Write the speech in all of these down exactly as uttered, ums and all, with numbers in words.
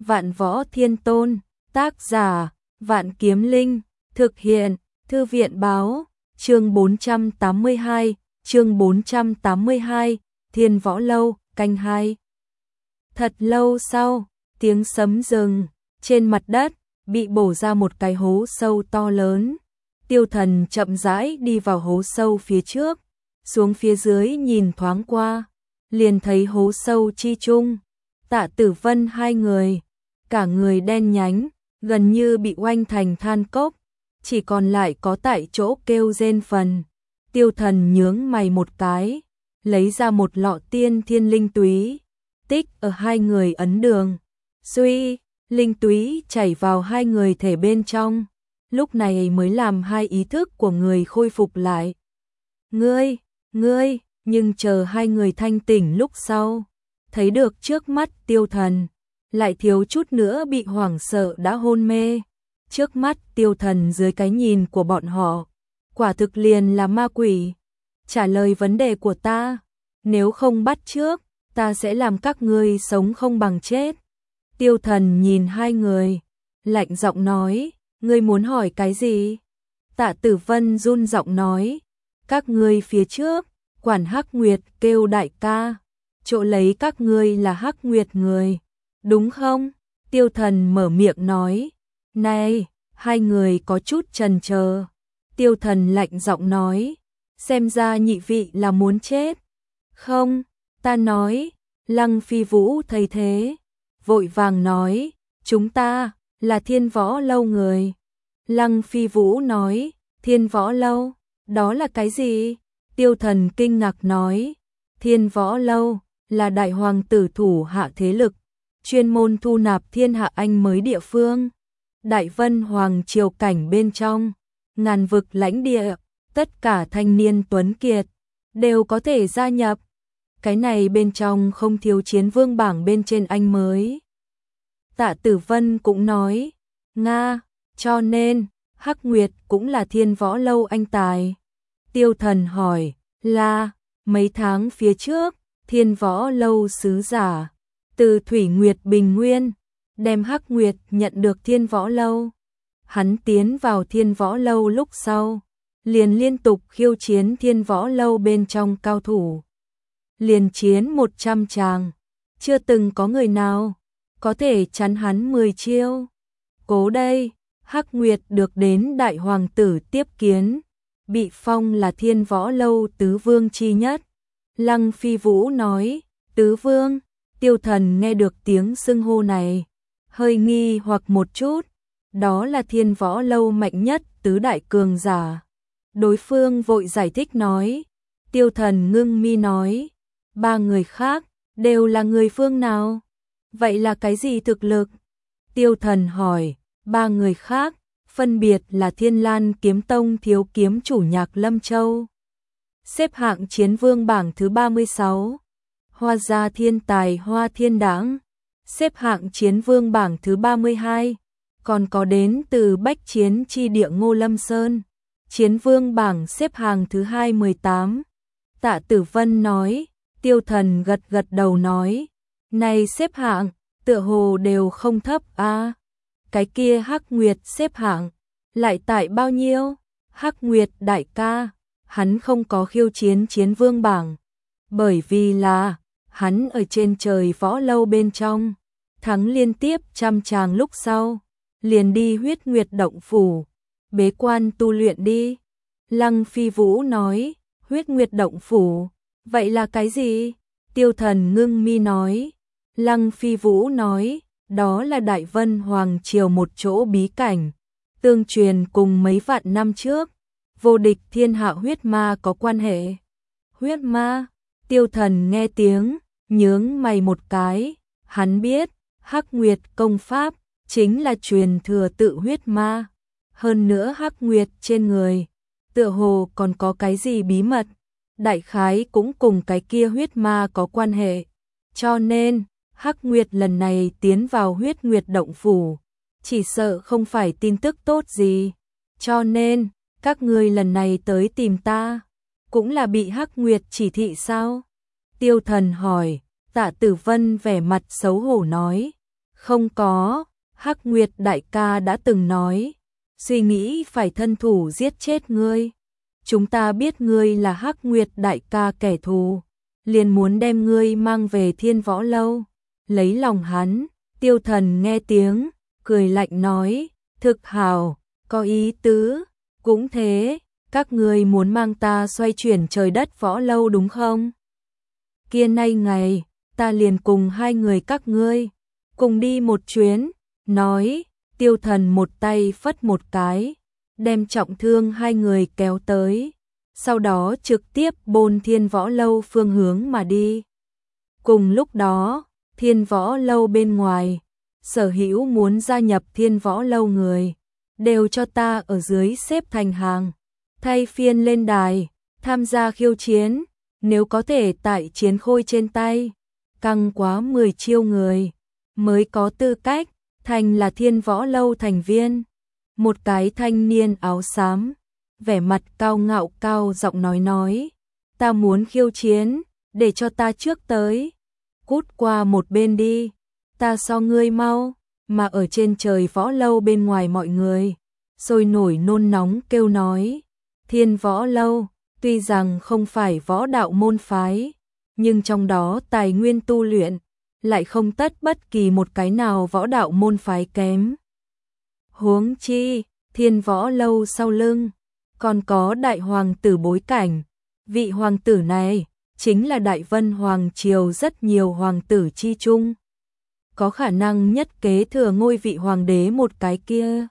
Vạn Võ Thiên Tôn, tác giả, Vạn Kiếm Linh, thực hiện, Thư viện báo, chương bốn trăm tám mươi hai, chương bốn trăm tám mươi hai, Thiên Võ Lâu, canh hai. Thật lâu sau, tiếng sấm dừng, trên mặt đất, bị bổ ra một cái hố sâu to lớn. Tiêu Thần chậm rãi đi vào hố sâu phía trước, xuống phía dưới nhìn thoáng qua, liền thấy hố sâu chi chung, Tạ Tử Vân hai người, cả người đen nhánh, gần như bị oanh thành than cốc, chỉ còn lại có tại chỗ kêu rên phần. Tiêu Thần nhướng mày một cái, lấy ra một lọ tiên thiên linh túy, tích ở hai người ấn đường. Suy, linh túy chảy vào hai người thể bên trong, lúc này mới làm hai ý thức của người khôi phục lại. Ngươi, ngươi, nhưng chờ hai người thanh tỉnh lúc sau, thấy được trước mắt Tiêu Thần, lại thiếu chút nữa bị hoảng sợ đã hôn mê. Trước mắt Tiêu Thần dưới cái nhìn của bọn họ, quả thực liền là ma quỷ. Trả lời vấn đề của ta, nếu không bắt trước, ta sẽ làm các ngươi sống không bằng chết. Tiêu Thần nhìn hai người, lạnh giọng nói, ngươi muốn hỏi cái gì? Tạ Tử Vân run giọng nói, các ngươi phía trước, quản Hắc Nguyệt kêu đại ca, chỗ lấy các ngươi là Hắc Nguyệt người, đúng không? Tiêu Thần mở miệng nói, này, hai người có chút chần chờ. Tiêu Thần lạnh giọng nói, xem ra nhị vị là muốn chết. Không, ta nói, Lăng Phi Vũ thấy thế, vội vàng nói, chúng ta là Thiên Võ Lâu người. Lăng Phi Vũ nói, Thiên Võ Lâu, đó là cái gì? Tiêu Thần kinh ngạc nói, Thiên Võ Lâu là đại hoàng tử thủ hạ thế lực, chuyên môn thu nạp thiên hạ anh mới địa phương. Đại Vân Hoàng triều cảnh bên trong, ngàn vực lãnh địa, tất cả thanh niên tuấn kiệt đều có thể gia nhập. Cái này bên trong không thiếu chiến vương bảng bên trên anh mới. Tạ Tử Vân cũng nói, Nga, cho nên, Hắc Nguyệt cũng là Thiên Võ Lâu anh tài. Tiêu Thần hỏi, là, mấy tháng phía trước, Thiên Võ Lâu sứ giả, từ Thủy Nguyệt Bình Nguyên, đem Hắc Nguyệt nhận được Thiên Võ Lâu. Hắn tiến vào Thiên Võ Lâu lúc sau, liền liên tục khiêu chiến Thiên Võ Lâu bên trong cao thủ. Liền chiến một trăm tràng, chưa từng có người nào có thể chắn hắn mười chiêu. Cố đây, Hắc Nguyệt được đến đại hoàng tử tiếp kiến, bị phong là Thiên Võ Lâu tứ vương chi nhất. Lăng Phi Vũ nói, tứ vương. Tiêu Thần nghe được tiếng xưng hô này, hơi nghi hoặc một chút, đó là Thiên Võ Lâu mạnh nhất tứ đại cường giả. Đối phương vội giải thích nói, Tiêu Thần ngưng mi nói, ba người khác đều là người phương nào? Vậy là cái gì thực lực? Tiêu Thần hỏi, ba người khác phân biệt là Thiên Lan Kiếm Tông thiếu kiếm chủ Nhạc Lâm Châu, xếp hạng chiến vương bảng thứ ba mươi sáu. Hoa gia thiên tài Hoa Thiên Đãng, xếp hạng chiến vương bảng thứ ba mươi hai, còn có đến từ Bách Chiến chi địa Ngô Lâm Sơn, chiến vương bảng xếp hạng thứ hai mươi tám. Tạ Tử Vân nói, Tiêu Thần gật gật đầu nói, này xếp hạng, tựa hồ đều không thấp a. À, cái kia Hắc Nguyệt xếp hạng, lại tại bao nhiêu? Hắc Nguyệt đại ca, hắn không có khiêu chiến chiến vương bảng, bởi vì là hắn ở trên trời võ lâu bên trong, thắng liên tiếp trăm tràng lúc sau, liền đi Huyết Nguyệt động phủ, bế quan tu luyện đi. Lăng Phi Vũ nói, Huyết Nguyệt động phủ, vậy là cái gì? Tiêu Thần ngưng mi nói. Lăng Phi Vũ nói, đó là Đại Vân Hoàng triều một chỗ bí cảnh, tương truyền cùng mấy vạn năm trước, vô địch thiên hạ huyết ma có quan hệ. Huyết ma? Tiêu Thần nghe tiếng, nhướng mày một cái, hắn biết, Hắc Nguyệt công pháp, chính là truyền thừa tự huyết ma. Hơn nữa Hắc Nguyệt trên người, tựa hồ còn có cái gì bí mật, đại khái cũng cùng cái kia huyết ma có quan hệ. Cho nên, Hắc Nguyệt lần này tiến vào Huyết Nguyệt động phủ, chỉ sợ không phải tin tức tốt gì. Cho nên, các ngươi lần này tới tìm ta, cũng là bị Hắc Nguyệt chỉ thị sao? Tiêu Thần hỏi. Tạ Tử Vân vẻ mặt xấu hổ nói, Không có, Hắc Nguyệt đại ca đã từng nói, suy nghĩ phải thân thủ giết chết ngươi. Chúng ta biết ngươi là Hắc Nguyệt đại ca kẻ thù, liền muốn đem ngươi mang về Thiên Võ Lâu, lấy lòng hắn. Tiêu Thần nghe tiếng, cười lạnh nói, thực hào, có ý tứ, cũng thế, các ngươi muốn mang ta xoay chuyển trời đất Võ Lâu đúng không? Kia nay ngày, ta liền cùng hai người các ngươi, cùng đi một chuyến, nói, Tiêu Thần một tay phất một cái, đem trọng thương hai người kéo tới, sau đó trực tiếp bôn Thiên Võ Lâu phương hướng mà đi. Cùng lúc đó, Thiên Võ Lâu bên ngoài, sở hữu muốn gia nhập Thiên Võ Lâu người, đều cho ta ở dưới xếp thành hàng, thay phiên lên đài, tham gia khiêu chiến, nếu có thể tại chiến khôi trên tay, căng quá mười chiêu người, mới có tư cách, thành là Thiên Võ Lâu thành viên. Một cái thanh niên áo xám, vẻ mặt cao ngạo cao giọng nói nói, ta muốn khiêu chiến, để cho ta trước tới, cút qua một bên đi, ta so ngươi mau. Mà ở trên trời Võ Lâu bên ngoài mọi người, sôi nổi nôn nóng kêu nói, Thiên Võ Lâu, tuy rằng không phải võ đạo môn phái, nhưng trong đó tài nguyên tu luyện, lại không tất bất kỳ một cái nào võ đạo môn phái kém. Huống chi, Thiên Võ Lâu sau lưng, còn có đại hoàng tử bối cảnh, vị hoàng tử này, chính là Đại Vân Hoàng Triều rất nhiều hoàng tử chi chung, có khả năng nhất kế thừa ngôi vị hoàng đế một cái kia.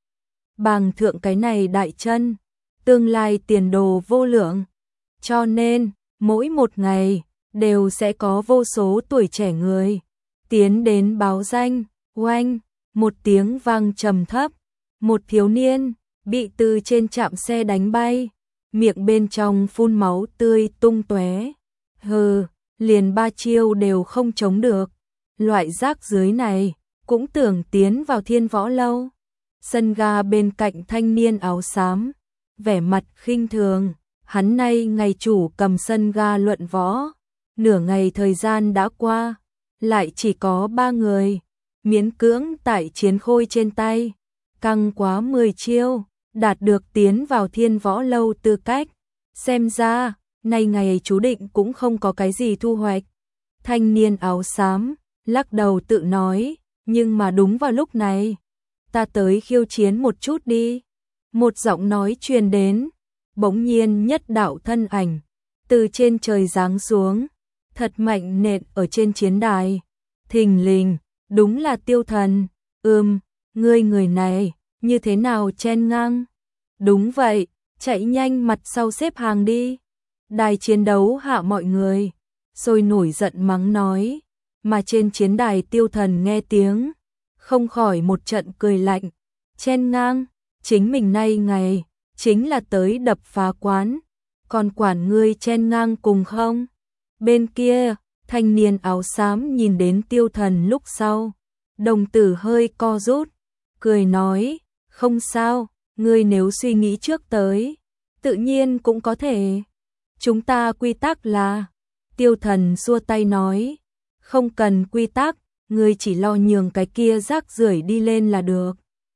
Bàng thượng cái này đại chân, tương lai tiền đồ vô lượng, cho nên, mỗi một ngày, đều sẽ có vô số tuổi trẻ người, tiến đến báo danh, oanh, một tiếng vang trầm thấp, một thiếu niên, bị từ trên trạm xe đánh bay, miệng bên trong phun máu tươi tung tóe. Hừ, liền ba chiêu đều không chống được. Loại rác dưới này, cũng tưởng tiến vào Thiên Võ Lâu. Sân ga bên cạnh thanh niên áo xám, vẻ mặt khinh thường, hắn nay ngày chủ cầm sân ga luận võ, nửa ngày thời gian đã qua, lại chỉ có ba người, miễn cưỡng tại chiến khôi trên tay, căng quá mười chiêu, đạt được tiến vào Thiên Võ Lâu tư cách, xem ra, nay ngày chú định cũng không có cái gì thu hoạch. Thanh niên áo xám, lắc đầu tự nói, nhưng mà đúng vào lúc này, ta tới khiêu chiến một chút đi. Một giọng nói truyền đến, bỗng nhiên nhất đạo thân ảnh, từ trên trời giáng xuống, thật mạnh nện ở trên chiến đài. Thình lình, đúng là Tiêu Thần, ừm, ngươi người này, như thế nào chen ngang? Đúng vậy, chạy nhanh mặt sau xếp hàng đi. Đài chiến đấu hạ mọi người, sôi nổi giận mắng nói, mà trên chiến đài Tiêu Thần nghe tiếng, không khỏi một trận cười lạnh, chen ngang, chính mình nay ngày, chính là tới đập phá quán, còn quản ngươi chen ngang cùng không? Bên kia, thanh niên áo xám nhìn đến Tiêu Thần lúc sau, đồng tử hơi co rút, cười nói, không sao, ngươi nếu suy nghĩ trước tới, tự nhiên cũng có thể. Chúng ta quy tắc là, Tiêu Thần xua tay nói, không cần quy tắc, ngươi chỉ lo nhường cái kia rác rưởi đi lên là được.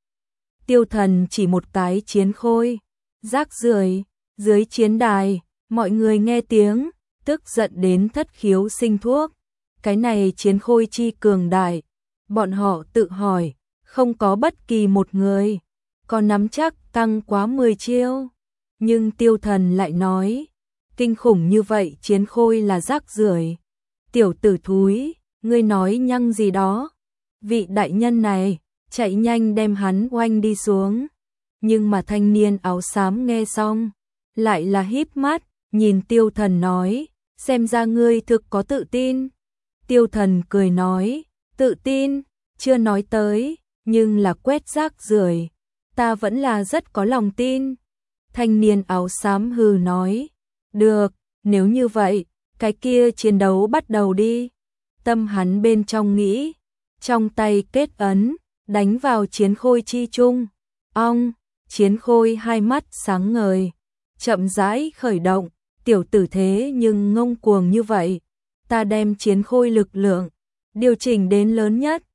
Tiêu Thần chỉ một cái chiến khôi, rác rưởi, dưới chiến đài, mọi người nghe tiếng, tức giận đến thất khiếu sinh thuốc. Cái này chiến khôi chi cường đại, bọn họ tự hỏi, không có bất kỳ một người, còn nắm chắc căng quá mười chiêu. Nhưng Tiêu Thần lại nói, kinh khủng như vậy chiến khôi là rác rưởi. Tiểu tử thúi, ngươi nói nhăng gì đó. Vị đại nhân này, chạy nhanh đem hắn oanh đi xuống. Nhưng mà thanh niên áo xám nghe xong, lại là híp mắt, nhìn Tiêu Thần nói, xem ra ngươi thực có tự tin. Tiêu Thần cười nói, tự tin, chưa nói tới, nhưng là quét rác rưởi, ta vẫn là rất có lòng tin. Thanh niên áo xám hừ nói, được, nếu như vậy, cái kia chiến đấu bắt đầu đi. Tâm hắn bên trong nghĩ, trong tay kết ấn, đánh vào chiến khôi chi chung. Ong, chiến khôi hai mắt sáng ngời, chậm rãi khởi động, tiểu tử thế nhưng ngông cuồng như vậy. Ta đem chiến khôi lực lượng, điều chỉnh đến lớn nhất.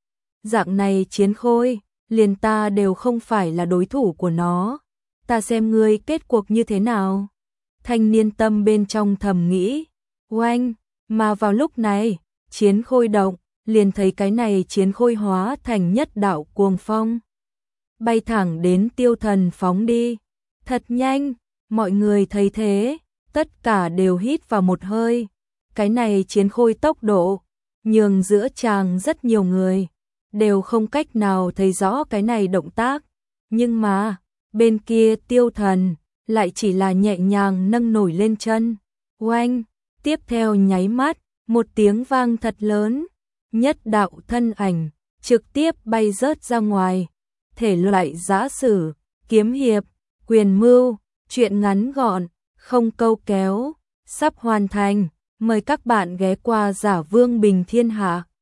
Dạng này chiến khôi, liền ta đều không phải là đối thủ của nó. Ta xem ngươi kết cuộc như thế nào. Thanh niên tâm bên trong thầm nghĩ. Oanh, mà vào lúc này, chiến khôi động, liền thấy cái này chiến khôi hóa thành nhất đạo cuồng phong. Bay thẳng đến Tiêu Thần phóng đi. Thật nhanh, mọi người thấy thế, tất cả đều hít vào một hơi. Cái này chiến khôi tốc độ, nhường giữa chàng rất nhiều người, đều không cách nào thấy rõ cái này động tác. Nhưng mà, bên kia Tiêu Thần, lại chỉ là nhẹ nhàng nâng nổi lên chân. Oanh, tiếp theo nháy mắt, một tiếng vang thật lớn, nhất đạo thân ảnh, trực tiếp bay rớt ra ngoài. Thể loại giã sử, kiếm hiệp, quyền mưu, truyện ngắn gọn, không câu kéo, sắp hoàn thành. Mời các bạn ghé qua Giả Vương Bình Thiên Hạ.